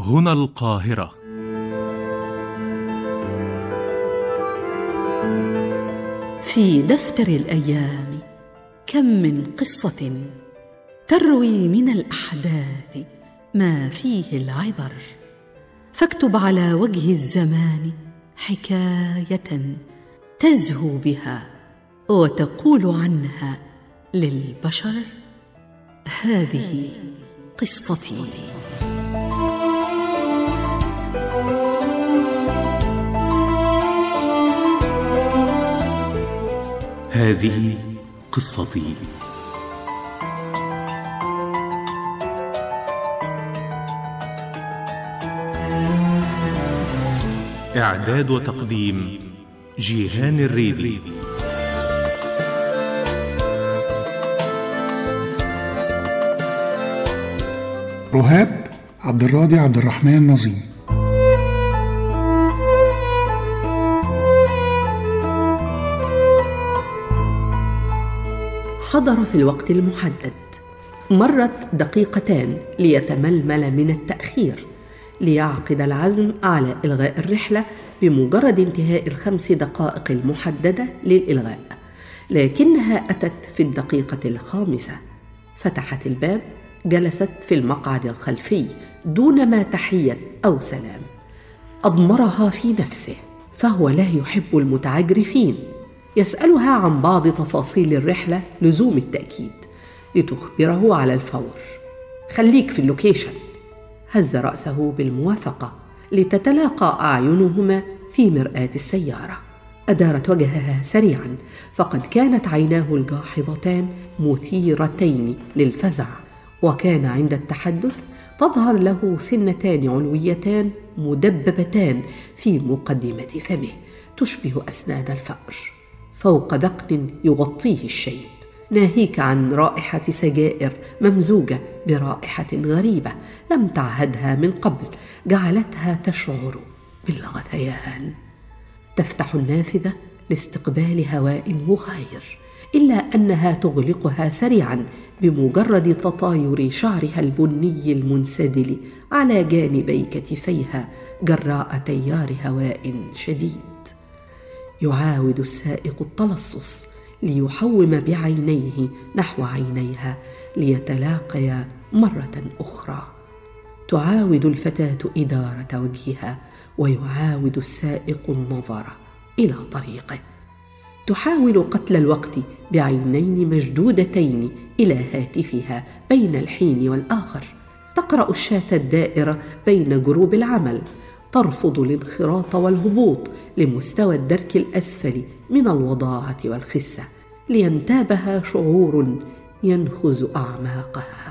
هنا القاهرة. في دفتر الأيام كم من قصة تروي من الأحداث ما فيه العبر، فاكتب على وجه الزمان حكاية تزهو بها وتقول عنها للبشر: هذه قصتي. هذه قصتي. إعداد وتقديم جيهان الريدي. رهاب عبد الراضي عبد الرحمن نظيم. حضر في الوقت المحدد. مرت دقيقتان ليتململ من التأخير، ليعقد العزم على إلغاء الرحلة بمجرد انتهاء 5 دقائق المحددة للإلغاء، لكنها أتت في الدقيقة 5. فتحت الباب، جلست في المقعد الخلفي دون ما تحية أو سلام. أضمرها في نفسه، فهو لا يحب المتعجرفين. يسألها عن بعض تفاصيل الرحلة لزوم التأكيد، لتخبره على الفور: خليك في اللوكيشن. هز رأسه بالموافقة، لتتلاقى أعينهما في مرآة السيارة. أدارت وجهها سريعا، فقد كانت عيناه الجاحظتان مثيرتين للفزع، وكان عند التحدث تظهر له سنتان علويتان مدببتان في مقدمة فمه تشبه أسنان الفأر، فوق ذقن يغطيه الشيب، ناهيك عن رائحة سجائر ممزوجة برائحة غريبة لم تعهدها من قبل، جعلتها تشعر بالغثيان. تفتح النافذة لاستقبال هواء مغاير، إلا أنها تغلقها سريعا بمجرد تطاير شعرها البني المنسدل على جانبي كتفيها جراء تيار هواء شديد. يعاود السائق التلصص ليحوم بعينيه نحو عينيها ليتلاقيا مرة أخرى. تعاود الفتاة إدارة وجهها، ويعاود السائق النظر إلى طريقه. تحاول قتل الوقت بعينين مشدودتين إلى هاتفها بين الحين والآخر. تقرأ الشاة الدائرة بين جروب العمل، ترفض الانخراط والهبوط لمستوى الدرك الأسفل من الوضاعة والخسة، لينتابها شعور ينخز أعماقها.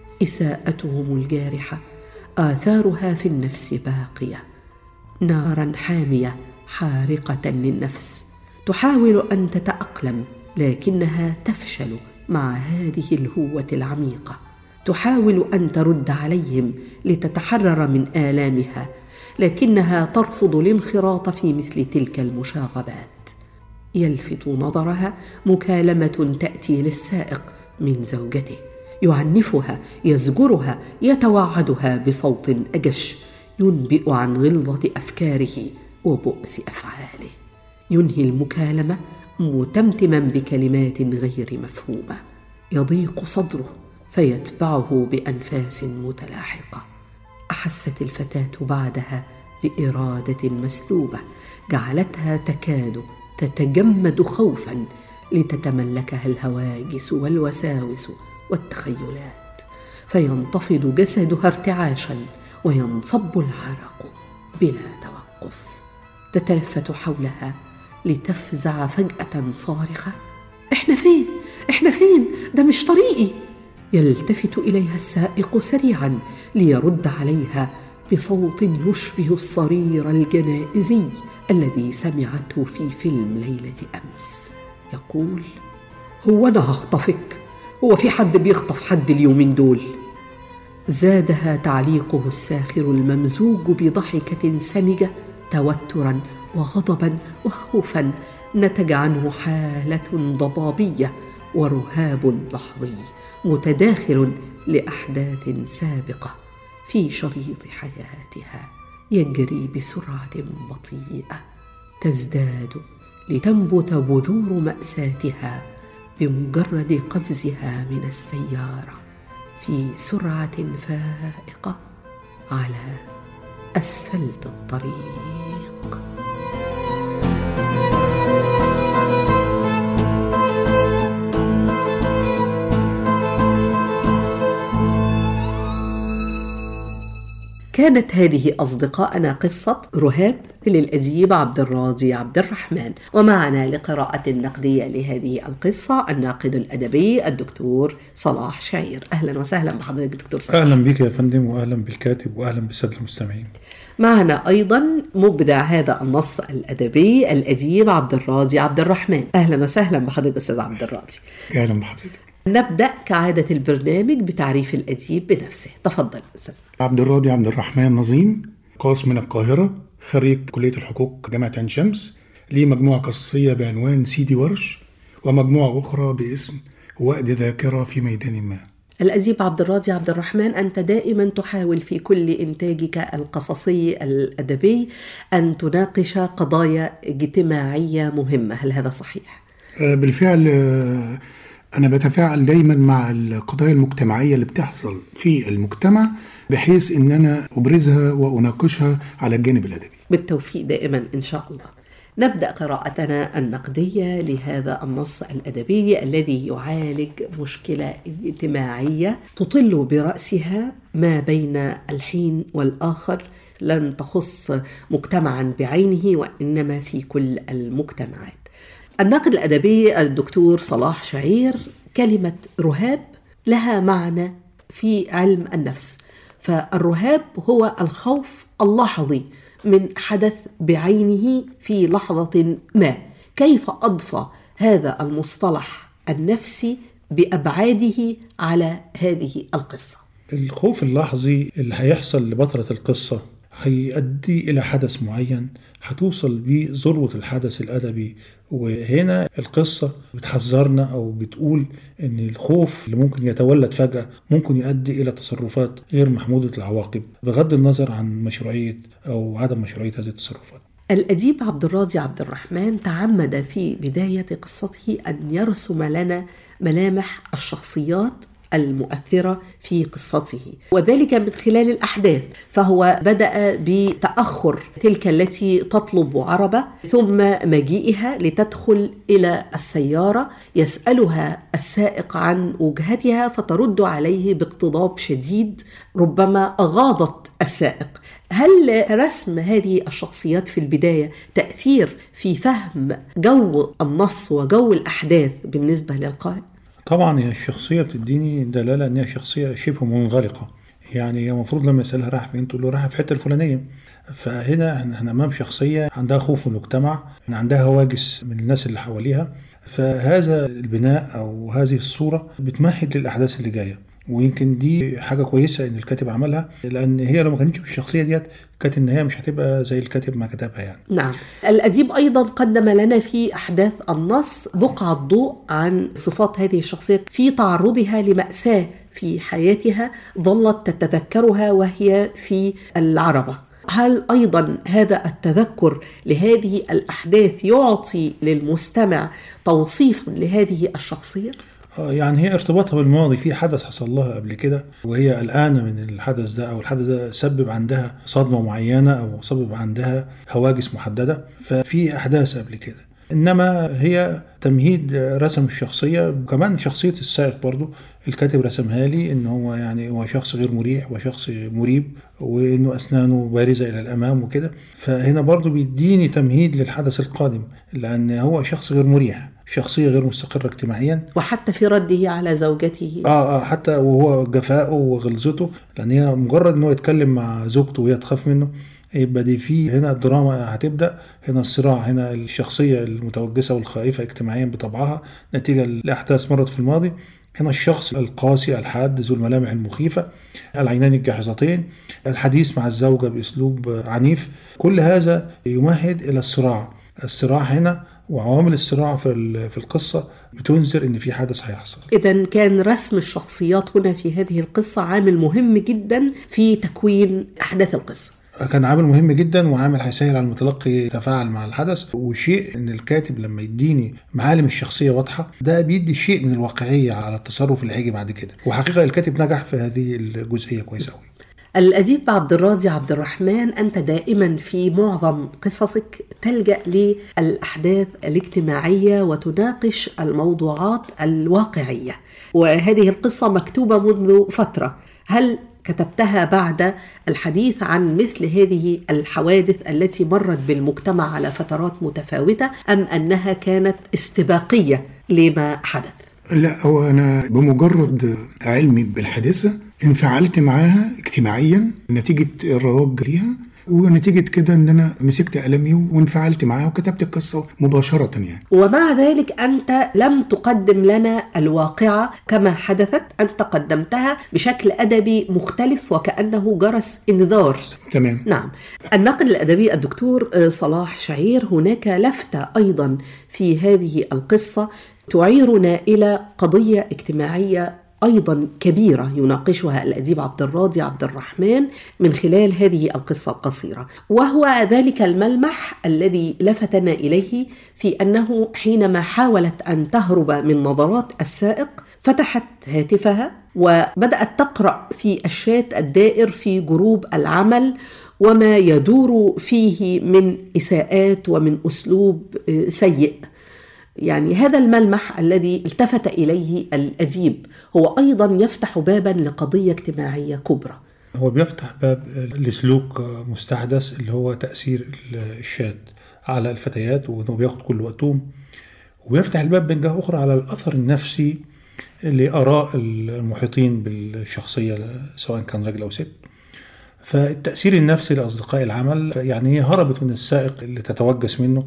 إساءتهم الجارحة آثارها في النفس باقية، نارا حامية حارقة للنفس. تحاول أن تتأقلم، لكنها تفشل مع هذه الهوة العميقة. تحاول أن ترد عليهم لتتحرر من آلامها، لكنها ترفض الانخراط في مثل تلك المشاغبات. يلفت نظرها مكالمة تأتي للسائق من زوجته، يعنفها، يزجرها، يتوعدها بصوت أجش ينبئ عن غلظة أفكاره وبؤس أفعاله. ينهي المكالمة متمتما بكلمات غير مفهومة. يضيق صدره فيتبعه بأنفاس متلاحقة. أحست الفتاة بعدها بإرادة مسلوبة جعلتها تكاد تتجمد خوفا لتتملكها الهواجس والوساوس والتخيلات، فينتفض جسدها ارتعاشا وينصب العرق بلا توقف. تتلفت حولها لتفزع فجأة صارخة: إحنا فين؟ إحنا فين؟ ده مش طريقي. يلتفت إليها السائق سريعا ليرد عليها بصوت يشبه الصرير الجنائزي الذي سمعته في فيلم ليلة أمس، يقول: هو أنا هخطفك؟ هو في حد بيخطف حد اليومين دول؟ زادها تعليقه الساخر الممزوج بضحكة سمجة توترا وغضبا وخوفا، نتج عنه حالة ضبابية ورهاب لحظي متداخل لأحداث سابقة في شريط حياتها يجري بسرعة بطيئة، تزداد لتنبت بذور مأساتها بمجرد قفزها من السيارة في سرعة فائقة على أسفلت الطريق. كانت هذه أصدقائنا قصة رهاب للأديب عبد الراضي عبد الرحمن، ومعنا لقراءة نقدية لهذه القصة الناقد الأدبي الدكتور صلاح شعير. أهلا وسهلا بحضرتك دكتور صلاح. أهلا بك يا فندم، وأهلا بالكاتب، وأهلا بالسادة المستمعين. معنا أيضا مبدع هذا النص الأدبي الأديب عبد الراضي عبد الرحمن. أهلا وسهلا بحضرتك أستاذ عبد الراضي. أهلا بحضرتك. نبدأ كعادة البرنامج بتعريف الأديب بنفسه. تفضل أستاذ. عبد الراضي عبد الرحمن نظيم، قاص من القاهرة، خريج كلية الحقوق جامعة عين شمس، ليه مجموعة قصصية بعنوان سيدي ورش، ومجموعة أخرى باسم وقت ذاكرة في ميدان ما. الأديب عبد الراضي عبد الرحمن، أنت دائما تحاول في كل إنتاجك القصصي الأدبي أن تناقش قضايا اجتماعية مهمة، هل هذا صحيح؟ بالفعل أنا بتفاعل دايما مع القضايا المجتمعية اللي بتحصل في المجتمع، بحيث أن أنا أبرزها وأناقشها على الجانب الأدبي. بالتوفيق دائما إن شاء الله. نبدأ قراءتنا النقدية لهذا النص الأدبي الذي يعالج مشكلة اجتماعية تطل برأسها ما بين الحين والآخر، لن تخص مجتمعا بعينه وإنما في كل المجتمعات. الناقد الأدبي الدكتور صلاح شعير، كلمة رهاب لها معنى في علم النفس، فالرهاب هو الخوف اللحظي من حدث بعينه في لحظة ما. كيف أضفى هذا المصطلح النفسي بأبعاده على هذه القصة؟ الخوف اللحظي اللي هيحصل لبطلة القصة هيؤدي إلى حدث معين، هتوصل بيه ذروة الحدث الأدبي. وهنا القصة بتحذرنا أو بتقول إن الخوف اللي ممكن يتولد فجأة ممكن يؤدي إلى تصرفات غير محمودة العواقب، بغض النظر عن مشروعية أو عدم مشروعية هذه التصرفات. الأديب عبد الراضي عبد الرحمن تعمد في بداية قصته أن يرسم لنا ملامح الشخصيات المؤثرة في قصته، وذلك من خلال الأحداث. فهو بدأ بتأخر تلك التي تطلب عربة، ثم مجيئها لتدخل إلى السيارة، يسألها السائق عن وجهتها فترد عليه باقتضاب شديد، ربما أغاضت السائق. هل رسم هذه الشخصيات في البداية تأثير في فهم جو النص وجو الأحداث بالنسبة للقارئ؟ طبعا هي الشخصية بتديني دلالة أنها شخصية شبه منغلقة، يعني المفروض لما يسألها راح فين تقول له راح في الحتة الفلانية. فهنا احنا أمام شخصية عندها خوف من المجتمع، عندها هواجس من الناس اللي حواليها، فهذا البناء أو هذه الصورة بتمهد للأحداث اللي جاية. ويمكن دي حاجة كويسة إن الكاتب عملها، لأن هي لو ما كانتش بالشخصية ديت كانت النهاية مش هتبقى زي الكاتب ما كتبها يعني. نعم. الأديب أيضا قدم لنا في أحداث النص بقعة ضوء عن صفات هذه الشخصية في تعرضها لمأساة في حياتها ظلت تتذكرها وهي في العربة. هل أيضا هذا التذكر لهذه الأحداث يعطي للمستمع توصيفا لهذه الشخصية؟ يعني هي ارتباطها بالماضي، في حدث حصل لها قبل كده وهي قلقانة من الحدث ده، أو الحدث ده سبب عندها صدمة معينة أو سبب عندها هواجس محددة، ففي أحداث قبل كده. إنما هي تمهيد رسم الشخصية، وكمان شخصية السائق برضو الكاتب رسمها لي إن هو يعني هو شخص غير مريح وشخص مريب، وإنه أسنانه بارزة إلى الأمام وكده. فهنا برضو بيديني تمهيد للحدث القادم، لأن هو شخص غير مريح، شخصية غير مستقرة اجتماعيا، وحتى في رده على زوجته حتى وهو جفاءه وغلظته، لأن هي مجرد إنه يتكلم مع زوجته وهي تخاف منه، يبقى دي في هنا الدراما هتبدأ، هنا الصراع، هنا الشخصية المتوجسة والخائفة اجتماعيا بطبعها نتيجة لأحداث مرت في الماضي، هنا الشخص القاسي الحاد ذو الملامح المخيفة، العينان الجاحظتين، الحديث مع الزوجة بأسلوب عنيف. كل هذا يمهد إلى الصراع هنا وعوامل الصراع في القصة بتنذر إن في حدث هيحصل. إذن كان رسم الشخصيات هنا في هذه القصة عامل مهم جدا في تكوين أحداث القصة. كان عامل مهم جدا وعامل هيسهل على المتلقي يتفاعل مع الحدث. وشيء ان الكاتب لما يديني معالم الشخصية واضحة ده بيدي شيء من الواقعية على التصرف اللي هيجي بعد كده. وحقيقة الكاتب نجح في هذه الجزئية كويس قوي. الأديب عبد الراضي عبد الرحمن، أنت دائما في معظم قصصك تلجأ للأحداث الاجتماعية وتناقش الموضوعات الواقعية، وهذه القصة مكتوبة منذ فترة. هل كتبتها بعد الحديث عن مثل هذه الحوادث التي مرت بالمجتمع على فترات متفاوتة، أم أنها كانت استباقية لما حدث؟ لا، هو أنا بمجرد علمي بالحادثة انفعلت معاها اجتماعيا نتيجة الرواج ليها، ونتيجة كده ان انا مسكت قلمي وانفعلت معاها وكتبت القصة مباشرة يعني. ومع ذلك انت لم تقدم لنا الواقعة كما حدثت، انت قدمتها بشكل ادبي مختلف وكأنه جرس انذار. تمام. نعم. الناقد الادبي الدكتور صلاح شعير، هناك لفتة ايضا في هذه القصة تعيرنا الى قضية اجتماعية أيضا كبيرة يناقشها الأديب عبد الراضي عبد الرحمن من خلال هذه القصة القصيرة، وهو ذلك الملمح الذي لفتنا إليه في أنه حينما حاولت أن تهرب من نظرات السائق فتحت هاتفها وبدأت تقرأ في الشات الدائر في جروب العمل وما يدور فيه من إساءات ومن أسلوب سيء. يعني هذا الملمح الذي التفت إليه الأديب هو أيضا يفتح بابا لقضية اجتماعية كبرى. هو بيفتح باب لسلوك مستحدث اللي هو تأثير الشات على الفتيات وانه بياخد كل وقتهم، ويفتح الباب من جهة أخرى على الأثر النفسي لآراء المحيطين بالشخصية سواء كان رجل أو ست. فالتأثير النفسي لأصدقاء العمل يعني هي هربت من السائق اللي تتوجس منه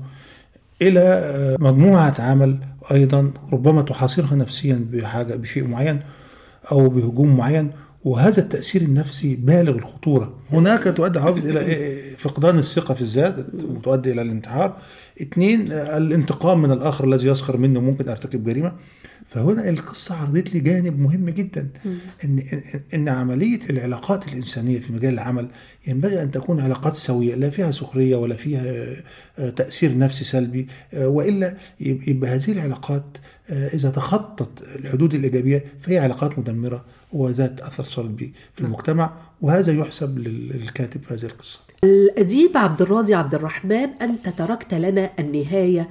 إلى مجموعة عمل أيضا ربما تحاصرها نفسيا بشيء معين أو بهجوم معين، وهذا التأثير النفسي بالغ الخطورة. هناك تؤدي حافظ إلى فقدان الثقة في الذات وتؤدي إلى الانتحار. 2 الانتقام من الآخر الذي يسخر منه ممكن أرتكب جريمة. فهنا القصة عرضت لي جانب مهم جدا إن عملية العلاقات الإنسانية في مجال العمل ينبغي أن تكون علاقات سوية، لا فيها سخرية ولا فيها تأثير نفسي سلبي، وإلا يبقى هذه العلاقات إذا تخطت الحدود الإيجابية فهي علاقات مدمرة وذات أثر سلبي في المجتمع، وهذا يحسب للكاتب في هذه القصة. الأديب عبد الراضي عبد الرحمن، أنت تركت لنا النهاية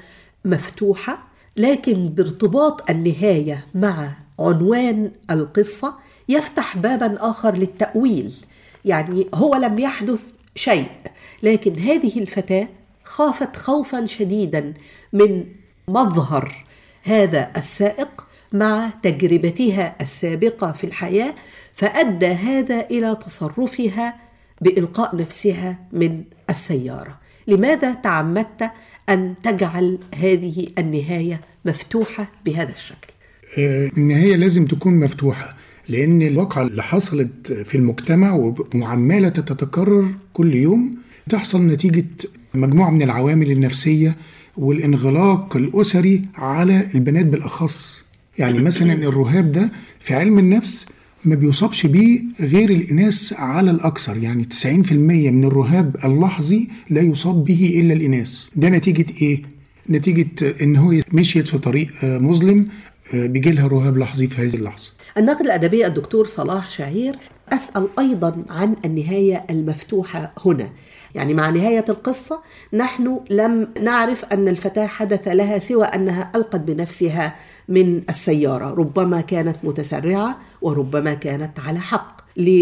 مفتوحة، لكن بارتباط النهاية مع عنوان القصة يفتح بابا آخر للتأويل. يعني هو لم يحدث شيء، لكن هذه الفتاة خافت خوفا شديدا من مظهر هذا السائق مع تجربتها السابقة في الحياة، فأدى هذا إلى تصرفها بإلقاء نفسها من السيارة. لماذا تعمدت أن تجعل هذه النهاية مفتوحة بهذا الشكل؟ النهاية لازم تكون مفتوحة لأن الواقعة اللي حصلت في المجتمع وعمالة تتكرر كل يوم تحصل نتيجة مجموعة من العوامل النفسية والانغلاق الأسري على البنات بالأخص. يعني مثلا الرهاب ده في علم النفس ما بيصابش بيه غير الإناث على الأكثر، يعني 90% من الرهاب اللحظي لا يصاب به إلا الإناث. ده نتيجة إيه؟ نتيجة إن هو مشيت في طريق مظلم بيجي لها رهاب لحظي في هذه اللحظة. الناقد الأدبي الدكتور صلاح شعير، أسأل أيضا عن النهاية المفتوحة هنا. يعني مع نهاية القصة نحن لم نعرف أن الفتاة حدث لها سوى أنها ألقت بنفسها من السيارة، ربما كانت متسرعة وربما كانت على حق.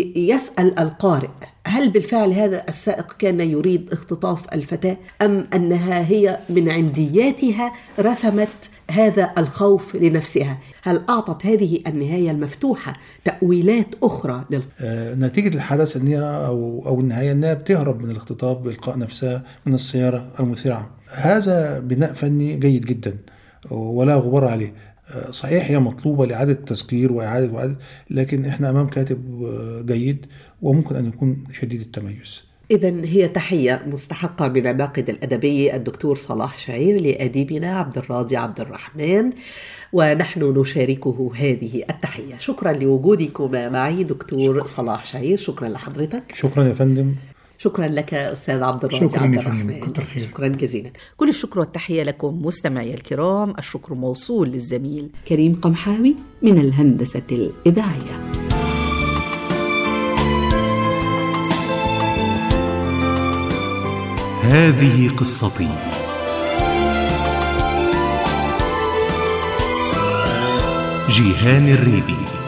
ليسأل القارئ، هل بالفعل هذا السائق كان يريد اختطاف الفتاة أم أنها هي من عندياتها رسمت هذا الخوف لنفسها؟ هل أعطت هذه النهاية المفتوحة تأويلات أخرى نتيجة الحدث أنها أو النهاية أنها بتهرب من الاختطاف بإلقاء نفسها من السيارة المسرعة؟ هذا بناء فني جيد جدا ولا غبار عليه. صحيح هي مطلوبة لإعادة تذكير وإعادة، لكن إحنا أمام كاتب جيد وممكن أن يكون شديد التميز. إذن هي تحية مستحقة من الناقد الأدبي الدكتور صلاح شعير لأديبنا عبد الراضي عبد الرحمن، ونحن نشاركه هذه التحية. شكرا لوجودكما معي دكتور صلاح شعير، شكرا لحضرتك. شكرا يا فندم. شكرا لك أستاذ عبد الراضي عبد الرحمن. كتر خير. شكرا جزيلا. كل الشكر والتحية لكم مستمعي الكرام. الشكر موصول للزميل كريم قمحاوي من الهندسة الإذاعية. هذه قصتي. جيهان الريدي.